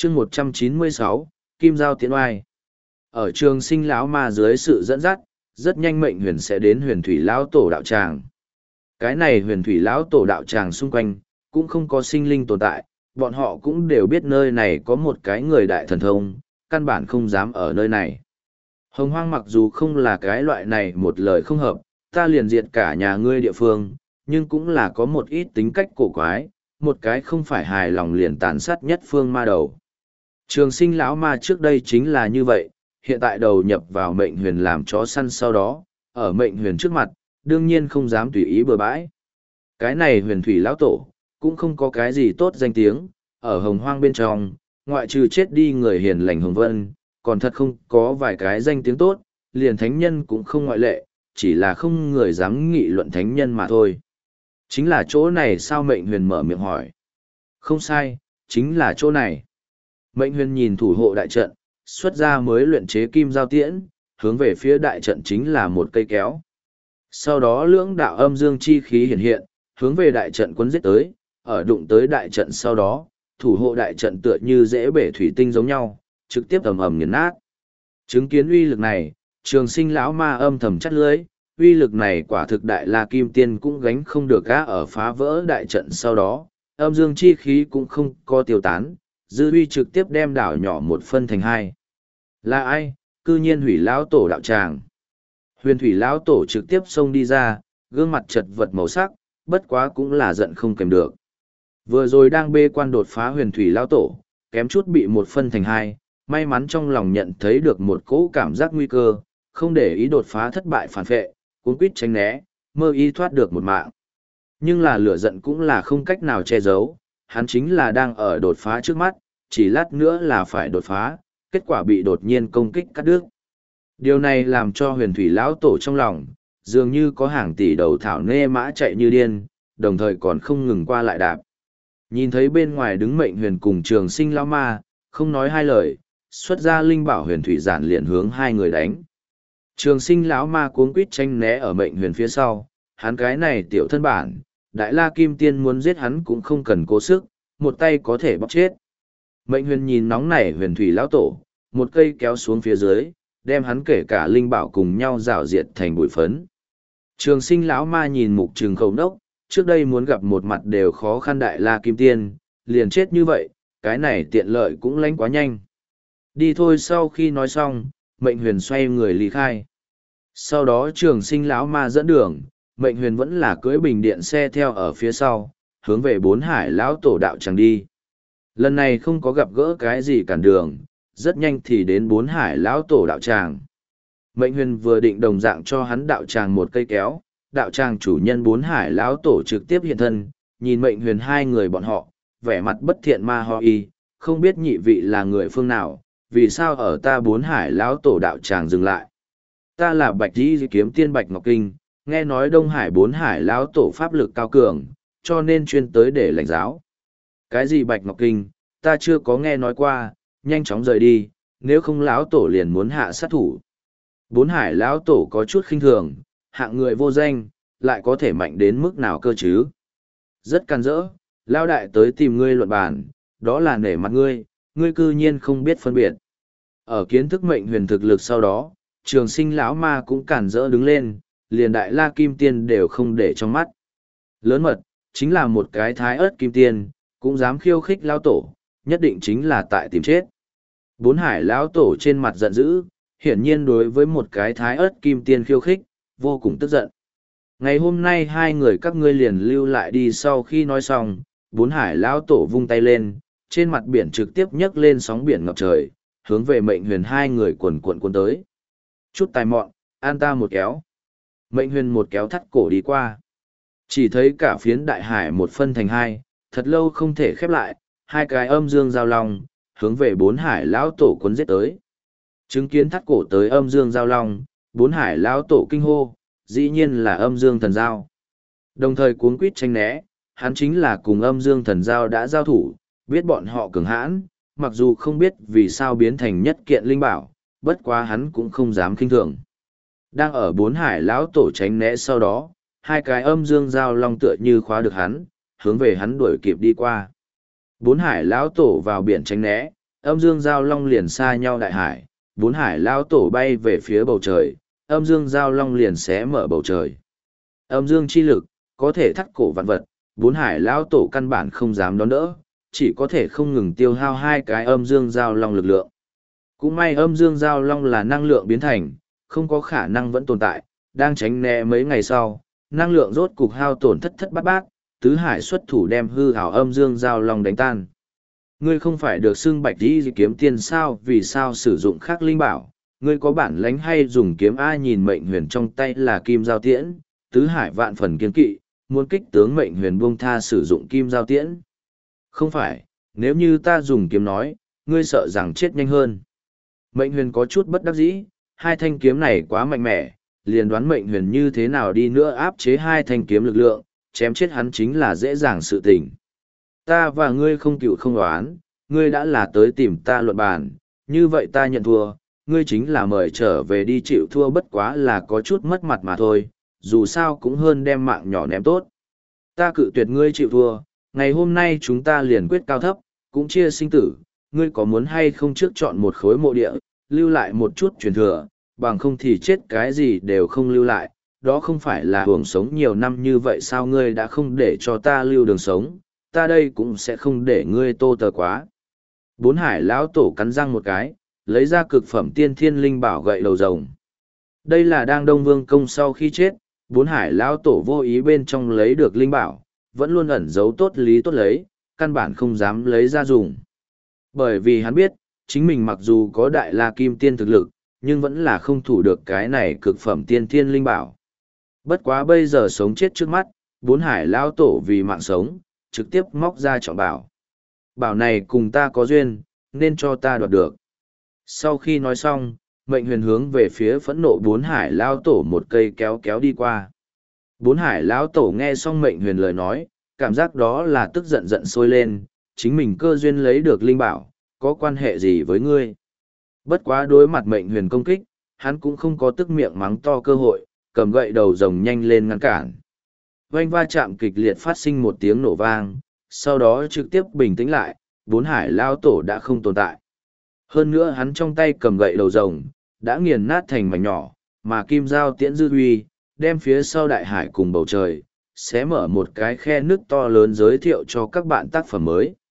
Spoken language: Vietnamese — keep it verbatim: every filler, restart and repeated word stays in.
chương một trăm chín mươi sáu, Kim Giao Tiễn Oai. Ở trường sinh lão ma dưới sự dẫn dắt, rất nhanh mệnh huyền sẽ đến huyền thủy lão tổ đạo tràng. Cái này huyền thủy lão tổ đạo tràng xung quanh, cũng không có sinh linh tồn tại, bọn họ cũng đều biết nơi này có một cái người đại thần thông, căn bản không dám ở nơi này. Hồng Hoang mặc dù không là cái loại này một lời không hợp, ta liền diệt cả nhà ngươi địa phương, nhưng cũng là có một ít tính cách cổ quái, một cái không phải hài lòng liền tàn sát nhất phương ma đầu. Trường sinh lão ma trước đây chính là như vậy, hiện tại đầu nhập vào mệnh huyền làm chó săn sau đó, ở mệnh huyền trước mặt, đương nhiên không dám tùy ý bừa bãi. Cái này huyền thủy lão tổ, cũng không có cái gì tốt danh tiếng, ở hồng hoang bên trong, ngoại trừ chết đi người hiền lành hồng vân, còn thật không có vài cái danh tiếng tốt, liền thánh nhân cũng không ngoại lệ, chỉ là không người dám nghị luận thánh nhân mà thôi. Chính là chỗ này sao mệnh huyền mở miệng hỏi. Không sai, chính là chỗ này. Mệnh huyền nhìn thủ hộ đại trận, xuất ra mới luyện chế kim giao tiễn, hướng về phía đại trận chính là một cây kéo. Sau đó lưỡng đạo âm dương chi khí hiện hiện, hướng về đại trận quấn giết tới, ở đụng tới đại trận sau đó, thủ hộ đại trận tựa như dễ bể thủy tinh giống nhau, trực tiếp ầm ầm nghiền nát. Chứng kiến uy lực này, trường sinh lão ma âm thầm chắt lưới, uy lực này quả thực đại la kim tiên cũng gánh không được gã ở phá vỡ đại trận sau đó, âm dương chi khí cũng không có tiêu tán, dư uy trực tiếp đem đảo nhỏ một phân thành hai. Là ai, cư nhiên hủy lão tổ đạo tràng. Huyền thủy lão tổ trực tiếp xông đi ra, gương mặt chật vật màu sắc, bất quá cũng là giận không kèm được. Vừa rồi đang bê quan đột phá huyền thủy lão tổ, kém chút bị một phân thành hai, may mắn trong lòng nhận thấy được một cỗ cảm giác nguy cơ, không để ý đột phá thất bại phản phệ, cuống quýt tránh né, mơ y thoát được một mạng. Nhưng là lửa giận cũng là không cách nào che giấu, hắn chính là đang ở đột phá trước mắt, chỉ lát nữa là phải đột phá, kết quả bị đột nhiên công kích cắt đứt. Điều này làm cho huyền thủy lão tổ trong lòng, dường như có hàng tỷ đầu thảo nê mã chạy như điên, đồng thời còn không ngừng qua lại đạp. Nhìn thấy bên ngoài đứng mệnh huyền cùng trường sinh lão ma, không nói hai lời, xuất ra linh bảo huyền thủy giản liền hướng hai người đánh. Trường sinh lão ma cuống quýt tranh né ở mệnh huyền phía sau, hắn cái này tiểu thân bản, đại la kim tiên muốn giết hắn cũng không cần cố sức, một tay có thể bóc chết. Mệnh huyền nhìn nóng nảy huyền thủy lão tổ, một cây kéo xuống phía dưới, đem hắn kể cả linh bảo cùng nhau rào diệt thành bụi phấn. Trường sinh lão ma nhìn mục trường khẩu nốc, trước đây muốn gặp một mặt đều khó khăn đại la kim tiên, liền chết như vậy, cái này tiện lợi cũng lánh quá nhanh. Đi thôi. Sau khi nói xong, mệnh huyền xoay người lý khai. Sau đó trường sinh lão ma dẫn đường, mệnh huyền vẫn là cưỡi bình điện xe theo ở phía sau, hướng về bốn hải lão tổ đạo tràng đi. Lần này không có gặp gỡ cái gì cản đường, rất nhanh thì đến bốn hải lão tổ đạo tràng. Mệnh huyền vừa định đồng dạng cho hắn đạo tràng một cây kéo, đạo tràng chủ nhân bốn hải lão tổ trực tiếp hiện thân, nhìn mệnh huyền hai người bọn họ, vẻ mặt bất thiện ma ho y, không biết nhị vị là người phương nào, vì sao ở ta bốn hải lão tổ đạo tràng dừng lại. Ta là Bạch Di Kiếm Tiên Bạch Ngọc Kinh, nghe nói Đông Hải bốn hải lão tổ pháp lực cao cường, cho nên chuyên tới để lãnh giáo. Cái gì Bạch Ngọc Kinh, ta chưa có nghe nói qua, nhanh chóng rời đi, nếu không lão tổ liền muốn hạ sát thủ. Bốn hải lão tổ có chút khinh thường, hạng người vô danh, lại có thể mạnh đến mức nào cơ chứ. Rất can dỡ, lão đại tới tìm ngươi luận bàn, đó là nể mặt ngươi, ngươi cư nhiên không biết phân biệt. Ở kiến thức mệnh huyền thực lực sau đó, trường sinh lão ma cũng cản rỡ đứng lên, liền đại la kim tiên đều không để trong mắt. Lớn mật, chính là một cái thái ớt kim tiên, cũng dám khiêu khích lão tổ, nhất định chính là tại tìm chết. Bốn hải lão tổ trên mặt giận dữ, hiển nhiên đối với một cái thái ớt kim tiên khiêu khích, vô cùng tức giận. Ngày hôm nay hai người các ngươi liền lưu lại đi. Sau khi nói xong, bốn hải lão tổ vung tay lên, trên mặt biển trực tiếp nhấc lên sóng biển ngập trời, hướng về mệnh huyền hai người quần cuộn cuốn tới. Chút tài mọn, an ta một kéo. Mệnh huyền một kéo thắt cổ đi qua. Chỉ thấy cả phiến đại hải một phân thành hai, thật lâu không thể khép lại, hai cái âm dương giao long, hướng về bốn hải lão tổ cuốn giết tới. Chứng kiến thắt cổ tới âm dương giao long, bốn hải lão tổ kinh hô, dĩ nhiên là âm dương thần giao. Đồng thời cuống quýt tranh né, hắn chính là cùng âm dương thần giao đã giao thủ, biết bọn họ cường hãn, mặc dù không biết vì sao biến thành nhất kiện linh bảo, bất quá hắn cũng không dám khinh thường. Đang ở bốn hải lão tổ tránh né sau đó, hai cái âm dương giao long tựa như khóa được hắn, hướng về hắn đuổi kịp đi qua. Bốn hải lão tổ vào biển tránh né, âm dương giao long liền xa nhau đại hải, bốn hải lao tổ bay về phía bầu trời, âm dương giao long liền xé mở bầu trời. Âm dương chi lực, có thể thắt cổ vạn vật, bốn hải lao tổ căn bản không dám đón đỡ, chỉ có thể không ngừng tiêu hao hai cái âm dương giao long lực lượng. Cũng may âm dương giao long là năng lượng biến thành, không có khả năng vẫn tồn tại, đang tránh né mấy ngày sau, năng lượng rốt cục hao tổn thất thất bát bát, tứ hải xuất thủ đem hư ảo âm dương giao long đánh tan. Ngươi không phải được xưng bạch đi kiếm tiên sao, vì sao sử dụng khắc linh bảo, ngươi có bản lánh hay dùng kiếm ai nhìn mệnh huyền trong tay là kim giao tiễn, tứ hải vạn phần kiên kỵ, muốn kích tướng mệnh huyền buông tha sử dụng kim giao tiễn. Không phải, nếu như ta dùng kiếm nói, ngươi sợ rằng chết nhanh hơn. Mệnh huyền có chút bất đắc dĩ, hai thanh kiếm này quá mạnh mẽ, liền đoán mệnh huyền như thế nào đi nữa áp chế hai thanh kiếm lực lượng, chém chết hắn chính là dễ dàng sự tình. Ta và ngươi không cựu không đoán, ngươi đã là tới tìm ta luận bàn, như vậy ta nhận thua, ngươi chính là mời trở về đi chịu thua, bất quá là có chút mất mặt mà thôi, dù sao cũng hơn đem mạng nhỏ ném tốt. Ta cự tuyệt ngươi chịu thua, ngày hôm nay chúng ta liền quyết cao thấp, cũng chia sinh tử, ngươi có muốn hay không trước chọn một khối mộ địa, lưu lại một chút truyền thừa, bằng không thì chết cái gì đều không lưu lại, đó không phải là hưởng sống nhiều năm như vậy sao, ngươi đã không để cho ta lưu đường sống, ta đây cũng sẽ không để ngươi tô tờ quá. Bốn hải lão tổ cắn răng một cái, lấy ra cực phẩm tiên thiên linh bảo gậy đầu rồng. Đây là đang Đông Vương công sau khi chết, bốn hải lão tổ vô ý bên trong lấy được linh bảo, vẫn luôn ẩn giấu tốt lý tốt lấy, căn bản không dám lấy ra dùng. Bởi vì hắn biết, chính mình mặc dù có đại la kim tiên thực lực, nhưng vẫn là không thủ được cái này cực phẩm tiên thiên linh bảo. Bất quá bây giờ sống chết trước mắt, bốn hải lão tổ vì mạng sống, trực tiếp móc ra trọng bảo. Bảo này cùng ta có duyên, nên cho ta đoạt được. Sau khi nói xong, mệnh huyền hướng về phía phẫn nộ bốn hải lão tổ một cây kéo kéo đi qua. Bốn hải lão tổ nghe xong mệnh huyền lời nói, cảm giác đó là tức giận giận sôi lên, chính mình cơ duyên lấy được linh bảo, có quan hệ gì với ngươi. Bất quá đối mặt mệnh huyền công kích, hắn cũng không có tức miệng mắng to cơ hội, cầm gậy đầu rồng nhanh lên ngăn cản. Oanh va chạm kịch liệt phát sinh một tiếng nổ vang, sau đó trực tiếp bình tĩnh lại, bốn hải lao tổ đã không tồn tại. Hơn nữa hắn trong tay cầm gậy đầu rồng, đã nghiền nát thành mảnh nhỏ, mà kim giao tiễn dư huy, đem phía sau đại hải cùng bầu trời, sẽ mở một cái khe nước to lớn giới thiệu cho các bạn tác phẩm mới.